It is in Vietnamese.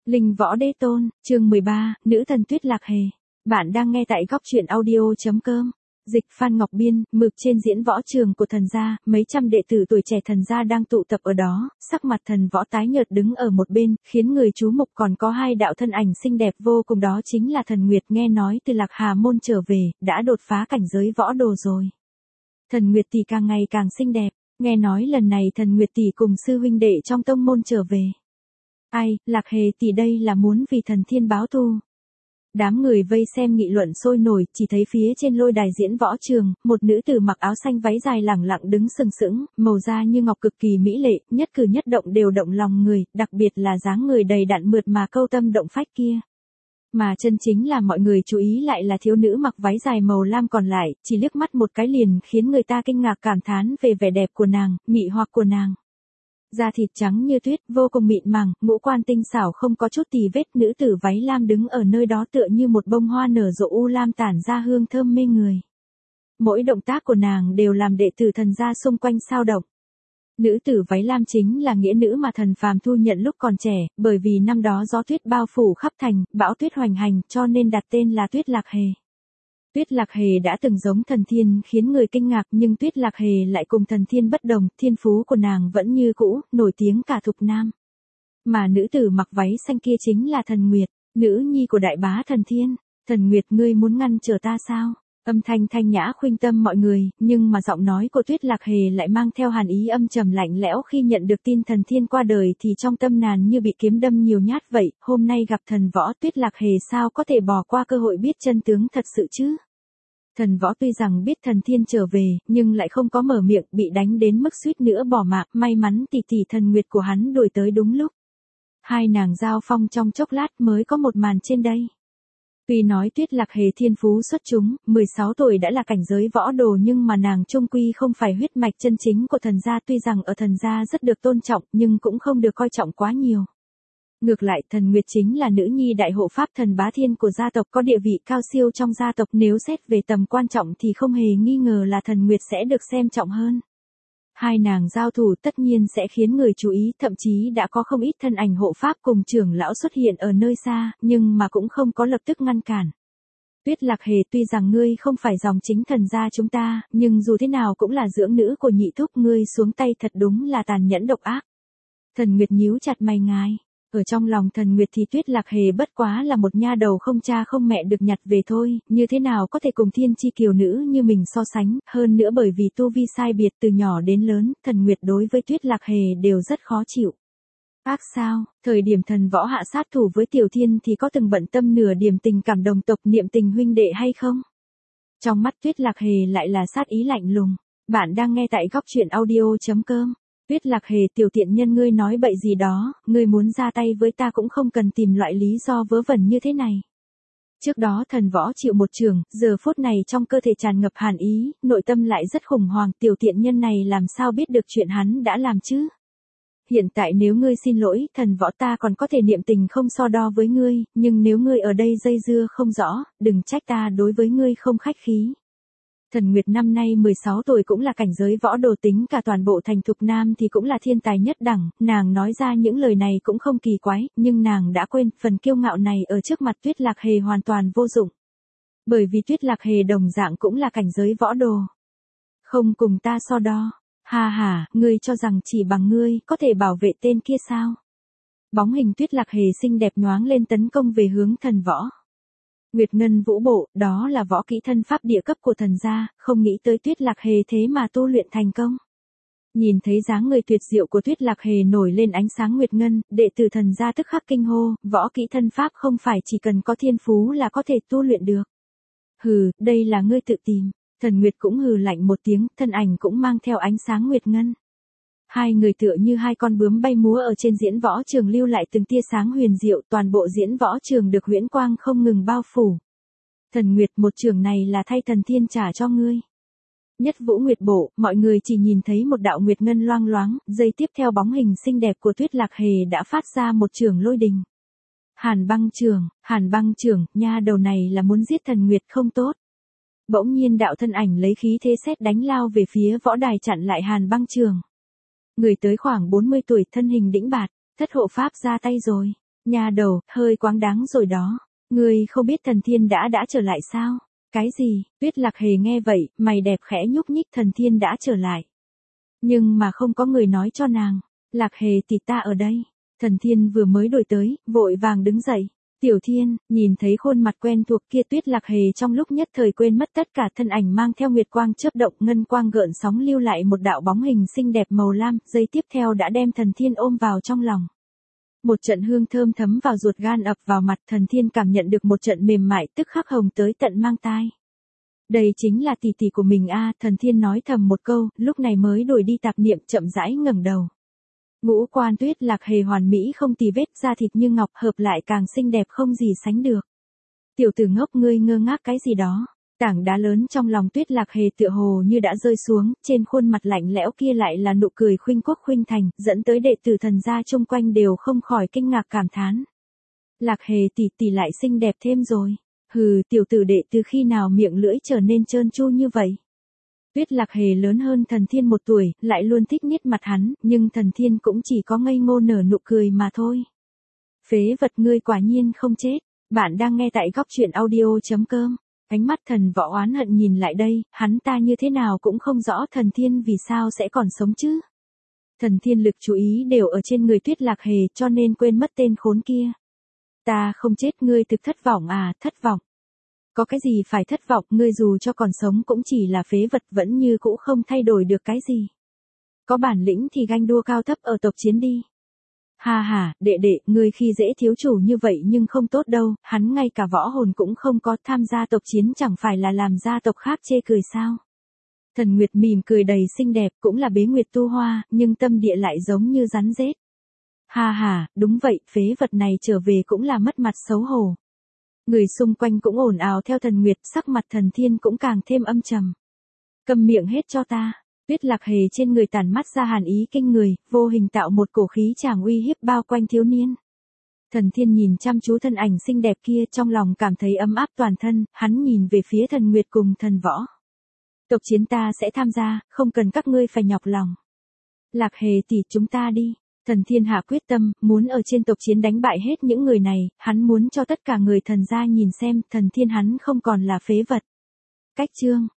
Linh võ đế tôn, chương 13, nữ thần Tuyết Lạc Hề. Bạn đang nghe tại góc truyện audio.com. Dịch Phan Ngọc Biên, mực trên diễn võ trường của thần gia, mấy trăm đệ tử tuổi trẻ thần gia đang tụ tập ở đó, sắc mặt thần võ tái nhợt đứng ở một bên, khiến người chú mục còn có hai đạo thân ảnh xinh đẹp vô cùng, đó chính là Thần Nguyệt, nghe nói từ Lạc Hà môn trở về, đã đột phá cảnh giới võ đồ rồi. Thần Nguyệt tỷ càng ngày càng xinh đẹp, nghe nói lần này Thần Nguyệt tỷ cùng sư huynh đệ trong tông môn trở về. Ai, Lạc Hề tỷ đây là muốn vì thần thiên báo thù. Đám người vây xem nghị luận sôi nổi, chỉ thấy phía trên lôi đài diễn võ trường, một nữ tử mặc áo xanh váy dài lẳng lặng đứng sừng sững, màu da như ngọc cực kỳ mỹ lệ, nhất cử nhất động đều động lòng người, đặc biệt là dáng người đầy đặn mượt mà câu tâm động phách kia. Mà chân chính là mọi người chú ý lại là thiếu nữ mặc váy dài màu lam còn lại, chỉ liếc mắt một cái liền khiến người ta kinh ngạc cảm thán về vẻ đẹp của nàng, mị hoặc của nàng. Da thịt trắng như tuyết, vô cùng mịn màng, ngũ quan tinh xảo không có chút tì vết, nữ tử váy lam đứng ở nơi đó tựa như một bông hoa nở rộ u lam tản ra hương thơm mê người. Mỗi động tác của nàng đều làm đệ tử thần gia xung quanh sao động. Nữ tử váy lam chính là nghĩa nữ mà thần phàm thu nhận lúc còn trẻ, bởi vì năm đó gió tuyết bao phủ khắp thành, bão tuyết hoành hành, cho nên đặt tên là Tuyết Lạc Hề. Tuyết Lạc Hề đã từng giống thần thiên khiến người kinh ngạc, nhưng Tuyết Lạc Hề lại cùng thần thiên bất đồng, thiên phú của nàng vẫn như cũ, nổi tiếng cả thục nam. Mà nữ tử mặc váy xanh kia chính là Thần Nguyệt, nữ nhi của đại bá thần thiên. Thần Nguyệt, ngươi muốn ngăn trở ta sao? Âm thanh thanh nhã khuynh tâm mọi người, nhưng mà giọng nói của Tuyết Lạc Hề lại mang theo hàn ý âm trầm lạnh lẽo. Khi nhận được tin thần thiên qua đời thì trong tâm nàng như bị kiếm đâm nhiều nhát vậy, hôm nay gặp thần võ, Tuyết Lạc Hề sao có thể bỏ qua cơ hội biết chân tướng thật sự chứ? Thần võ tuy rằng biết thần thiên trở về, nhưng lại không có mở miệng, bị đánh đến mức suýt nữa bỏ mạng, may mắn tỷ tỷ Thần Nguyệt của hắn đuổi tới đúng lúc. Hai nàng giao phong trong chốc lát mới có một màn trên đây. Tuy nói Tuyết Lạc Hề thiên phú xuất chúng, 16 tuổi đã là cảnh giới võ đồ, nhưng mà nàng chung quy không phải huyết mạch chân chính của thần gia, tuy rằng ở thần gia rất được tôn trọng, nhưng cũng không được coi trọng quá nhiều. Ngược lại, Thần Nguyệt chính là nữ nhi đại hộ pháp thần bá thiên của gia tộc, có địa vị cao siêu trong gia tộc, nếu xét về tầm quan trọng thì không hề nghi ngờ là Thần Nguyệt sẽ được xem trọng hơn. Hai nàng giao thủ tất nhiên sẽ khiến người chú ý, thậm chí đã có không ít thân ảnh hộ pháp cùng trưởng lão xuất hiện ở nơi xa, nhưng mà cũng không có lập tức ngăn cản. Tuyết Lạc Hề, tuy rằng ngươi không phải dòng chính thần gia chúng ta, nhưng dù thế nào cũng là dưỡng nữ của nhị thúc, ngươi xuống tay thật đúng là tàn nhẫn độc ác. Thần Nguyệt nhíu chặt mày ngài. Ở trong lòng Thần Nguyệt thì Tuyết Lạc Hề bất quá là một nha đầu không cha không mẹ được nhặt về thôi, như thế nào có thể cùng thiên chi kiều nữ như mình so sánh, hơn nữa bởi vì tu vi sai biệt từ nhỏ đến lớn, Thần Nguyệt đối với Tuyết Lạc Hề đều rất khó chịu. Ác sao, thời điểm thần võ hạ sát thủ với Tiểu Thiên thì có từng bận tâm nửa điểm tình cảm đồng tộc, niệm tình huynh đệ hay không? Trong mắt Tuyết Lạc Hề lại là sát ý lạnh lùng. Bạn đang nghe tại góc truyện audio.com. Tuyết Lạc Hề, tiểu tiện nhân, ngươi nói bậy gì đó, ngươi muốn ra tay với ta cũng không cần tìm loại lý do vớ vẩn như thế này. Trước đó thần võ chịu một trường, giờ phút này trong cơ thể tràn ngập hàn ý, nội tâm lại rất khủng hoảng, tiểu tiện nhân này làm sao biết được chuyện hắn đã làm chứ? Hiện tại nếu ngươi xin lỗi, thần võ ta còn có thể niệm tình không so đo với ngươi, nhưng nếu ngươi ở đây dây dưa không rõ, đừng trách ta đối với ngươi không khách khí. Thần Nguyệt năm nay 16 tuổi cũng là cảnh giới võ đồ, tính cả toàn bộ thành thục nam thì cũng là thiên tài nhất đẳng, nàng nói ra những lời này cũng không kỳ quái, nhưng nàng đã quên, phần kiêu ngạo này ở trước mặt Tuyết Lạc Hề hoàn toàn vô dụng. Bởi vì Tuyết Lạc Hề đồng dạng cũng là cảnh giới võ đồ. Không cùng ta so đo. Ha ha, ngươi cho rằng chỉ bằng ngươi có thể bảo vệ tên kia sao? Bóng hình Tuyết Lạc Hề xinh đẹp nhoáng lên tấn công về hướng thần võ. Nguyệt Ngân Vũ Bộ, đó là võ kỹ thân pháp địa cấp của thần gia, không nghĩ tới Tuyết Lạc Hề thế mà tu luyện thành công. Nhìn thấy dáng người tuyệt diệu của Tuyết Lạc Hề nổi lên ánh sáng Nguyệt Ngân, đệ tử thần gia tức khắc kinh hô, võ kỹ thân pháp không phải chỉ cần có thiên phú là có thể tu luyện được. Hừ, đây là ngươi tự tìm. Thần Nguyệt cũng hừ lạnh một tiếng, thân ảnh cũng mang theo ánh sáng Nguyệt Ngân. Hai người tựa như hai con bướm bay múa ở trên diễn võ trường, lưu lại từng tia sáng huyền diệu, toàn bộ diễn võ trường được huyễn quang không ngừng bao phủ. Thần Nguyệt, một trường này là thay thần thiên trả cho ngươi. Nhất Vũ Nguyệt Bộ, mọi người chỉ nhìn thấy một đạo nguyệt ngân loang loáng, giây tiếp theo bóng hình xinh đẹp của Tuyết Lạc Hề đã phát ra một trường lôi đình. Hàn băng trường, nha đầu này là muốn giết Thần Nguyệt không tốt. Bỗng nhiên đạo thân ảnh lấy khí thế sét đánh lao về phía võ đài chặn lại Hàn băng trường. Người tới khoảng 40 tuổi, thân hình đĩnh bạt, thất hộ pháp ra tay rồi. Nha đầu, hơi quáng đáng rồi đó. Ngươi không biết thần thiên đã trở lại sao? Cái gì? Tuyết Lạc Hề nghe vậy, mày đẹp khẽ nhúc nhích, thần thiên đã trở lại. Nhưng mà không có người nói cho nàng. Lạc Hề thì ta ở đây. Thần thiên vừa mới đổi tới, vội vàng đứng dậy. Tiểu Thiên, nhìn thấy khuôn mặt quen thuộc kia, Tuyết Lạc Hề trong lúc nhất thời quên mất tất cả, thân ảnh mang theo nguyệt quang chớp động, ngân quang gợn sóng lưu lại một đạo bóng hình xinh đẹp màu lam, giây tiếp theo đã đem thần thiên ôm vào trong lòng. Một trận hương thơm thấm vào ruột gan ập vào mặt, thần thiên cảm nhận được một trận mềm mại tức khắc hồng tới tận mang tai. Đây chính là tỷ tỷ của mình a, thần thiên nói thầm một câu, lúc này mới đuổi đi tạp niệm, chậm rãi ngẩng đầu. Ngũ quan Tuyết Lạc Hề hoàn mỹ không tì vết, da thịt như ngọc, hợp lại càng xinh đẹp không gì sánh được. Tiểu tử ngốc, ngươi ngơ ngác cái gì đó? Tảng đá lớn trong lòng Tuyết Lạc Hề tựa hồ như đã rơi xuống, trên khuôn mặt lạnh lẽo kia lại là nụ cười khuynh quốc khuynh thành, dẫn tới đệ tử thần gia chung quanh đều không khỏi kinh ngạc cảm thán. Lạc Hề tỷ tỷ lại xinh đẹp thêm rồi. Hừ, tiểu tử đệ từ khi nào miệng lưỡi trở nên trơn tru như vậy? Tuyết Lạc Hề lớn hơn thần thiên 1 tuổi, lại luôn thích niết mặt hắn, nhưng thần thiên cũng chỉ có ngây ngô nở nụ cười mà thôi. Phế vật, ngươi quả nhiên không chết. Bạn đang nghe tại góc truyện audio.com. Ánh mắt thần võ oán hận nhìn lại đây, hắn ta như thế nào cũng không rõ thần thiên vì sao sẽ còn sống chứ. Thần thiên lực chú ý đều ở trên người Tuyết Lạc Hề, cho nên quên mất tên khốn kia. Ta không chết, ngươi thực thất vọng à? Thất vọng? Có cái gì phải thất vọng, ngươi dù cho còn sống cũng chỉ là phế vật, vẫn như cũ không thay đổi được cái gì. Có bản lĩnh thì ganh đua cao thấp ở tộc chiến đi. Ha ha, đệ đệ, ngươi khi dễ thiếu chủ như vậy nhưng không tốt đâu, hắn ngay cả võ hồn cũng không có, tham gia tộc chiến chẳng phải là làm gia tộc khác chê cười sao. Thần Nguyệt mỉm cười đầy xinh đẹp, cũng là bế nguyệt tu hoa, nhưng tâm địa lại giống như rắn rết. Ha ha, đúng vậy, phế vật này trở về cũng là mất mặt xấu hổ. Người xung quanh cũng ồn ào theo Thần Nguyệt, sắc mặt thần thiên cũng càng thêm âm trầm. Câm miệng hết cho ta. Tuyết Lạc Hề trên người tản mắt ra hàn ý kinh người, vô hình tạo một cổ khí tràng uy hiếp bao quanh thiếu niên. Thần thiên nhìn chăm chú thân ảnh xinh đẹp kia, trong lòng cảm thấy ấm áp toàn thân, hắn nhìn về phía Thần Nguyệt cùng thần võ. Tộc chiến ta sẽ tham gia, không cần các ngươi phải nhọc lòng. Lạc Hề tỷ, chúng ta đi. Thần thiên hạ quyết tâm, muốn ở trên tộc chiến đánh bại hết những người này, hắn muốn cho tất cả người thần gia nhìn xem, thần thiên hắn không còn là phế vật. Cách chương